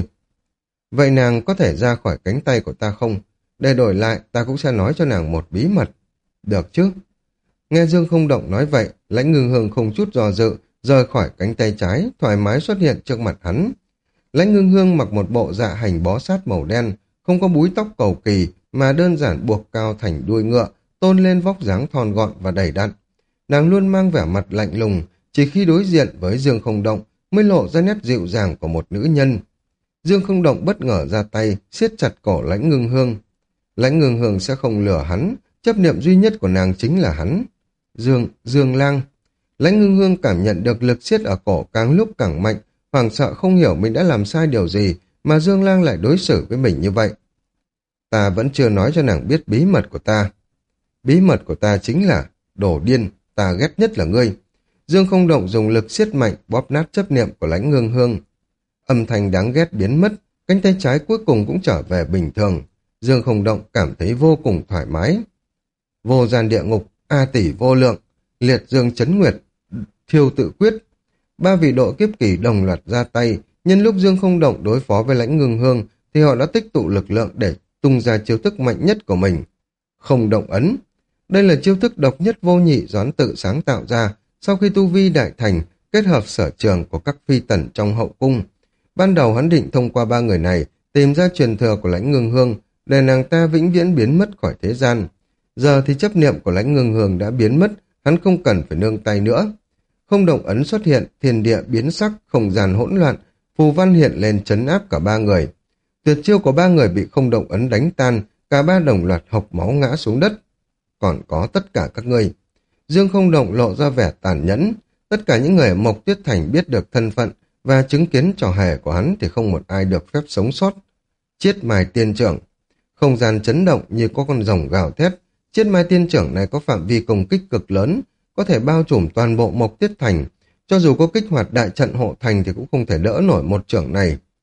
Vậy nàng có thể ra khỏi cánh tay của ta không? Để đổi lại, ta cũng sẽ nói cho nàng một bí mật. Được chứ? Nghe Dương Không Động nói vậy, Lãnh Ngưng Hương không chút do dự, rời khỏi cánh tay trái, thoải mái xuất hiện trước mặt hắn. Lãnh Ngưng Hương mặc một bộ dạ hành bó sát màu đen, không có búi tóc cầu kỳ, mà đơn giản buộc cao thành đuôi ngựa, tôn lên vóc dáng thon gọn và đầy đặn. Nàng luôn mang vẻ mặt lạnh lùng, chỉ khi đối diện với Dương Không Động mới lộ ra nét dịu dàng của một nữ nhân. Dương Không Động bất ngờ ra tay, siết chặt cổ Lãnh Ngưng Hương. Lãnh Ngưng Hương sẽ không lừa hắn, chấp niệm duy nhất của nàng chính là hắn. Dương Lang. Lãnh Ngưng Hương cảm nhận được lực siết ở cổ càng lúc càng mạnh, hoảng sợ không hiểu mình đã làm sai điều gì mà Dương Lang lại đối xử với mình như vậy. Ta vẫn chưa nói cho nàng biết bí mật của ta. Bí mật của ta chính là đồ điên, ta ghét nhất là ngươi. Dương Không Động dùng lực siết mạnh bóp nát chấp niệm của Lãnh Ngưng Hương. Âm thanh đáng ghét biến mất, cánh tay trái cuối cùng cũng trở về bình thường. Dương Không Động cảm thấy vô cùng thoải mái. Vô gian địa ngục, A tỷ vô lượng, liệt dương chấn nguyệt, thiêu tự quyết. Ba vị độ kiếp kỳ đồng loạt ra tay, nhân lúc Dương Không Động đối phó với Lãnh Ngưng Hương thì họ đã tích tụ lực lượng để tung ra chiêu thức mạnh nhất của mình. Không động ấn. Đây là chiêu thức độc nhất vô nhị Doãn tự sáng tạo ra sau khi tu vi đại thành, kết hợp sở trường của các phi tần trong hậu cung. Ban đầu hắn định thông qua ba người này tìm ra truyền thừa của Lãnh Ngưng Hương để nàng ta vĩnh viễn biến mất khỏi thế gian. Giờ thì chấp niệm của Lãnh Ngưng Hương đã biến mất, hắn không cần phải nương tay nữa. Không động ấn xuất hiện, thiên địa biến sắc, không gian hỗn loạn, phù văn hiện lên trấn áp cả ba người. Tuyệt chiêu của ba người bị không động ấn đánh tan, cả ba đồng loạt hộc máu ngã xuống đất. Còn có tất cả các ngươi. Dương Không Động lộ ra vẻ tàn nhẫn. Tất cả những người ở Mộc Tuyết Thành biết được thân phận và chứng kiến trò hề của hắn thì không một ai được phép sống sót. Chiết Mai Tiên Trưởng. Không gian chấn động như có con rồng gào thét. Chiết Mai Tiên Trưởng này có phạm vi công kích cực lớn, có thể bao trùm toàn bộ Mộc Tuyết Thành. Cho dù có kích hoạt đại trận hộ thành thì cũng không thể đỡ nổi một trưởng này.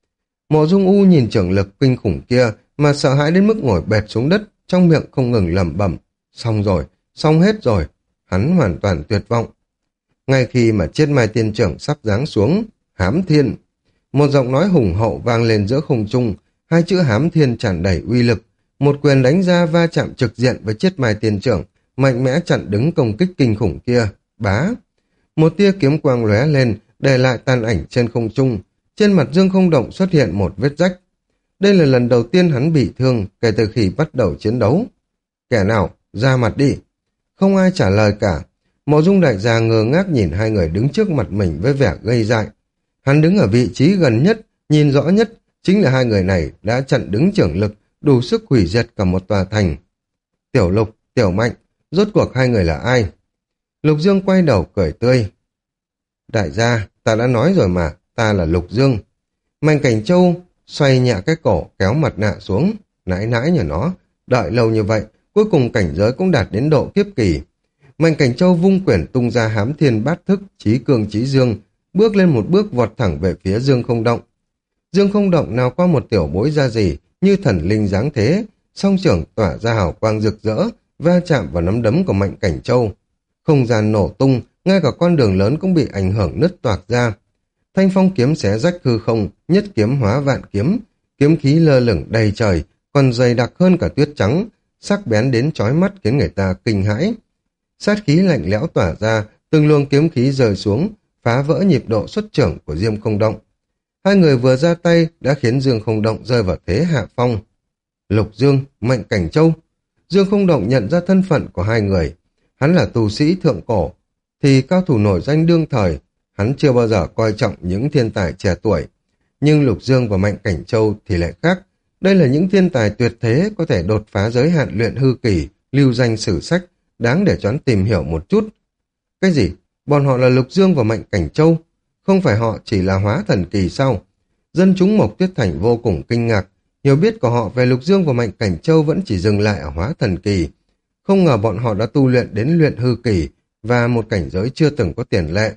Mộ Dung U nhìn trưởng lực kinh khủng kia mà sợ hãi đến mức ngồi bệt xuống đất, trong miệng không ngừng lẩm bẩm. Xong rồi, xong hết rồi. Hắn hoàn toàn tuyệt vọng. Ngay khi mà Chiết Mai Tiên Trưởng sắp giáng xuống, Hám Thiên. Một giọng nói hùng hậu vang lên giữa không trung, hai chữ Hám Thiên tràn đầy uy lực. Một quyền đánh ra va chạm trực diện với Chiết Mai Tiên Trưởng, mạnh mẽ chặn đứng công kích kinh khủng kia. Bá! Một tia kiếm quang lóe lên, để lại tàn ảnh trên không trung. Trên mặt Dương Không Động xuất hiện một vết rách. Đây là lần đầu tiên hắn bị thương kể từ khi bắt đầu chiến đấu. Kẻ nào? Ra mặt đi! Không ai trả lời cả. Mộ Dung đại gia ngơ ngác nhìn hai người đứng trước mặt mình với vẻ ngây dại. Hắn đứng ở vị trí gần nhất, nhìn rõ nhất, chính là hai người này đã chặn đứng trưởng lực, đủ sức hủy diệt cả một tòa thành. Tiểu Lục, Tiểu Mạnh, rốt cuộc hai người là ai? Lục Dương quay đầu cười tươi. Đại gia, ta đã nói rồi mà, ta là Lục Dương. Mạnh Cảnh Châu xoay nhẹ cái cổ, kéo mặt nạ xuống, nãi nãi nhà nó, đợi lâu như vậy, cuối cùng cảnh giới cũng đạt đến độ kiếp kỳ. Mạnh Cảnh Châu vung quyển tung ra Hám Thiên Bát Thức, chí cường chí dương, bước lên một bước vọt thẳng về phía Dương Không Động. Dương Không Động nào qua một tiểu bối ra gì, như thần linh dáng thế, song trưởng tỏa ra hào quang rực rỡ, va chạm vào nắm đấm của Mạnh Cảnh Châu. Không gian nổ tung, ngay cả con đường lớn cũng bị ảnh hưởng nứt toạc ra. Thanh phong kiếm xé rách hư không, nhất kiếm hóa vạn kiếm, kiếm khí lơ lửng đầy trời, còn dày đặc hơn cả tuyết trắng, sắc bén đến chói mắt khiến người ta kinh hãi. Sát khí lạnh lẽo tỏa ra, từng luồng kiếm khí rơi xuống, phá vỡ nhịp độ xuất trưởng của Dương Không Động. Hai người vừa ra tay đã khiến Dương Không Động rơi vào thế hạ phong. Lục Dương, Mạnh Cảnh Châu. Dương Không Động nhận ra thân phận của hai người. Hắn là tù sĩ thượng cổ, thì cao thủ nổi danh đương thời, hắn chưa bao giờ coi trọng những thiên tài trẻ tuổi. Nhưng Lục Dương và Mạnh Cảnh Châu thì lại khác. Đây là những thiên tài tuyệt thế có thể đột phá giới hạn luyện hư kỳ, lưu danh sử sách, đáng để cho hắn tìm hiểu một chút. Cái gì? Bọn họ là Lục Dương và Mạnh Cảnh Châu? Không phải họ chỉ là hóa thần kỳ sao? Dân chúng Mộc Tuyết Thành vô cùng kinh ngạc, hiểu biết của họ về Lục Dương và Mạnh Cảnh Châu vẫn chỉ dừng lại ở hóa thần kỳ. Không ngờ bọn họ đã tu luyện đến luyện hư kỳ và một cảnh giới chưa từng có tiền lệ.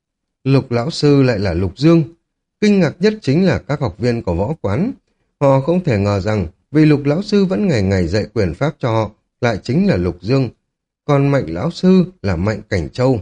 Lục lão sư lại là Lục Dương. Kinh ngạc nhất chính là các học viên của võ quán. Họ không thể ngờ rằng vì Lục lão sư vẫn ngày ngày dạy quyền pháp cho họ lại chính là Lục Dương. Còn Mạnh lão sư là Mạnh Cảnh Châu.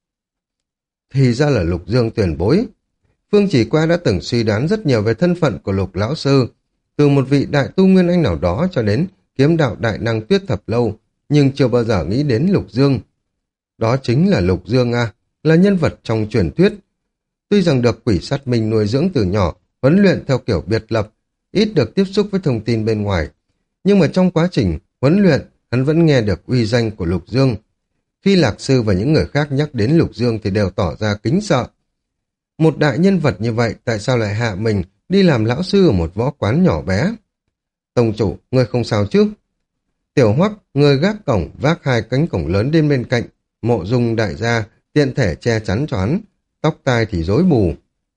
Thì ra là Lục Dương tuyển bối. Phương Chỉ Qua đã từng suy đoán rất nhiều về thân phận của Lục lão sư, từ một vị đại tu nguyên anh nào đó cho đến kiếm đạo đại năng Tuyết Thập Lâu, nhưng chưa bao giờ nghĩ đến Lục Dương. Đó chính là Lục Dương à, là nhân vật trong truyền thuyết. Tuy rằng được Quỷ Sát Minh nuôi dưỡng từ nhỏ, huấn luyện theo kiểu biệt lập, ít được tiếp xúc với thông tin bên ngoài, nhưng mà trong quá trình huấn luyện, hắn vẫn nghe được uy danh của Lục Dương. Khi Lạc Sư và những người khác nhắc đến Lục Dương thì đều tỏ ra kính sợ. Một đại nhân vật như vậy tại sao lại hạ mình đi làm lão sư ở một võ quán nhỏ bé? Tông chủ, ngươi không sao chứ? Tiểu Hoắc, người gác cổng vác hai cánh cổng lớn đến bên cạnh, Mộ Dung đại gia tiện thể che chắn cho hắn, tóc tai thì rối bù.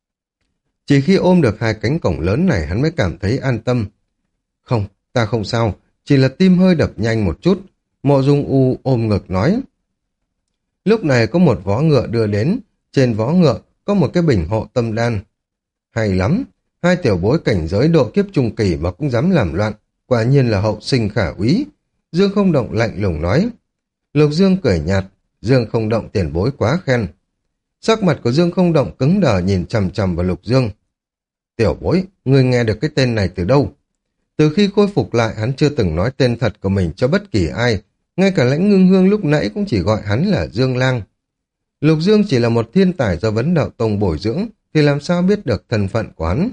Chỉ khi ôm được hai cánh cổng lớn này hắn mới cảm thấy an tâm. Không, ta không sao, chỉ là tim hơi đập nhanh một chút. Mộ Dung U ôm ngực nói. Lúc này có một vó ngựa đưa đến, trên vó ngựa có một cái bình hộ tâm đan. Hay lắm, hai tiểu bối cảnh giới độ kiếp trung kỳ mà cũng dám làm loạn, quả nhiên là hậu sinh khả úy. Dương Không Động lạnh lùng nói. Lục Dương cười nhạt, Dương Không Động tiền bối quá khen. Sắc mặt của Dương Không Động cứng đờ nhìn chằm chằm vào Lục Dương. Tiểu bối, ngươi nghe được cái tên này từ đâu? Từ khi khôi phục lại hắn chưa từng nói tên thật của mình cho bất kỳ ai, ngay cả Lãnh Ngưng Hương lúc nãy cũng chỉ gọi hắn là Dương Lang. Lục Dương chỉ là một thiên tài do Vấn Đạo Tông bồi dưỡng, thì làm sao biết được thân phận của hắn?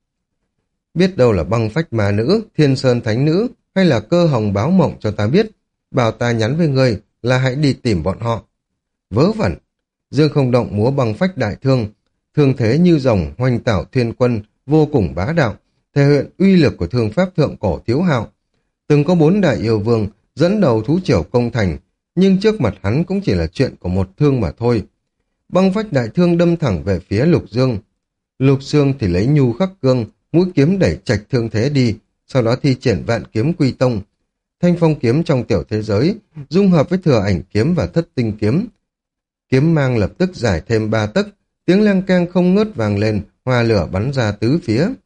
Biết đâu là Băng Phách Ma Nữ, Thiên Sơn Thánh Nữ, hay là Cơ Hồng báo mộng cho ta biết, bảo ta nhắn với ngươi là hãy đi tìm bọn họ. Vớ vẩn! Dương Không Động múa Băng Phách đại thương, thương thế như rồng hoành tảo thiên quân, vô cùng bá đạo, thể hiện uy lực của thương pháp thượng cổ thiếu hạo. Từng có 4 đại yêu vương dẫn đầu thú triều công thành, nhưng trước mặt hắn cũng chỉ là chuyện của một thương mà thôi. Băng Phách đại thương đâm thẳng về phía Lục Dương. Lục Dương thì lấy nhu khắc cương, mũi kiếm đẩy chạch thương thế đi, sau đó thi triển Vạn Kiếm Quy Tông. Thanh phong kiếm trong tiểu thế giới, dung hợp với Thừa Ảnh kiếm và Thất Tinh kiếm. Kiếm mang lập tức giải thêm 3 tấc, tiếng leng keng không ngớt vang lên, hoa lửa bắn ra tứ phía.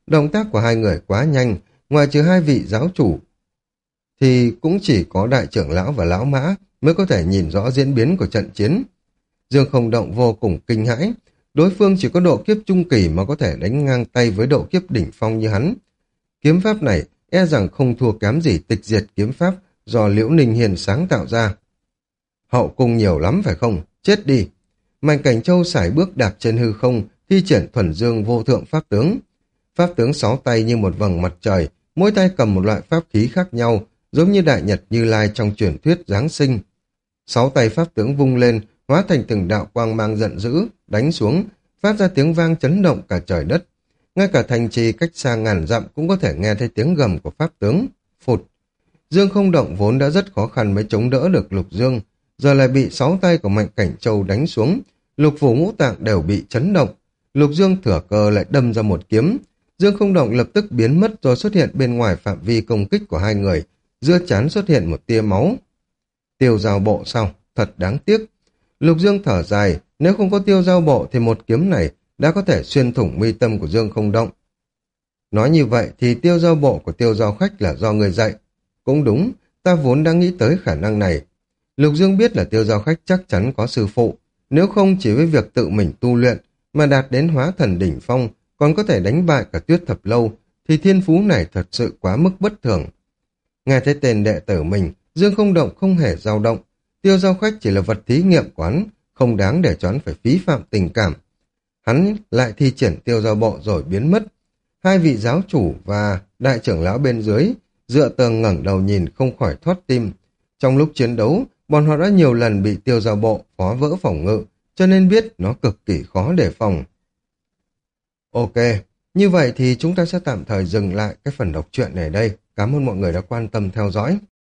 Động tác của hai người quá nhanh, ngoài trừ hai vị giáo chủ thì cũng chỉ có đại trưởng lão và lão mã mới có thể nhìn rõ diễn biến của trận chiến. Dương Không Động vô cùng kinh hãi, đối phương chỉ có độ kiếp trung kỳ mà có thể đánh ngang tay với độ kiếp đỉnh phong như hắn. Kiếm pháp này e rằng không thua kém gì tịch diệt kiếm pháp do Liễu Ninh Hiền sáng tạo ra. Hậu cung nhiều lắm phải không? Chết đi! Mạnh Cảnh Châu sải bước đạp trên hư không, thi triển thuần dương vô thượng pháp tướng. Pháp tướng 6 tay như một vầng mặt trời, mỗi tay cầm một loại pháp khí khác nhau, giống như đại nhật Như Lai trong truyền thuyết Giáng sinh. 6 tay pháp tướng vung lên, hóa thành từng đạo quang mang giận dữ, đánh xuống, phát ra tiếng vang chấn động cả trời đất. Ngay cả thành trì cách xa ngàn dặm cũng có thể nghe thấy tiếng gầm của pháp tướng. Phụt! Dương Không Động vốn đã rất khó khăn mới chống đỡ được Lục Dương, giờ lại bị 6 tay của Mạnh Cảnh Châu đánh xuống, lục phủ ngũ tạng đều bị chấn động. Lục Dương thừa cơ lại đâm ra một kiếm. Dương Không Động lập tức biến mất rồi xuất hiện bên ngoài phạm vi công kích của hai người, giữa trán xuất hiện một tia máu. Tiêu Giao Bộ sao? Thật đáng tiếc. Lục Dương thở dài, nếu không có Tiêu Giao Bộ thì một kiếm này đã có thể xuyên thủng mi tâm của Dương Không Động. Nói như vậy thì Tiêu Giao Bộ của Tiêu Giao Khách là do người dạy. Cũng đúng, ta vốn đang nghĩ tới khả năng này. Lục Dương biết là Tiêu Giao Khách chắc chắn có sư phụ, nếu không chỉ với việc tự mình tu luyện mà đạt đến hóa thần đỉnh phong, còn có thể đánh bại cả Tuyết Thập Lâu, thì thiên phú này thật sự quá mức bất thường. Nghe thấy tên đệ tử mình, Dương Không Động không hề dao động. Tiêu Giao Khách chỉ là vật thí nghiệm của hắn, không đáng để cho hắn phải phí phạm tình cảm. Hắn lại thi triển Tiêu Giao Bộ rồi biến mất. Hai vị giáo chủ và đại trưởng lão bên dưới dựa tường ngẩng đầu nhìn không khỏi thót tim. Trong lúc chiến đấu, bọn họ đã nhiều lần bị Tiêu Giao Bộ phá vỡ phòng ngự, cho nên biết nó cực kỳ khó đề phòng. Ok, như vậy thì chúng ta sẽ tạm thời dừng lại cái phần đọc truyện này đây. Cảm ơn mọi người đã quan tâm theo dõi.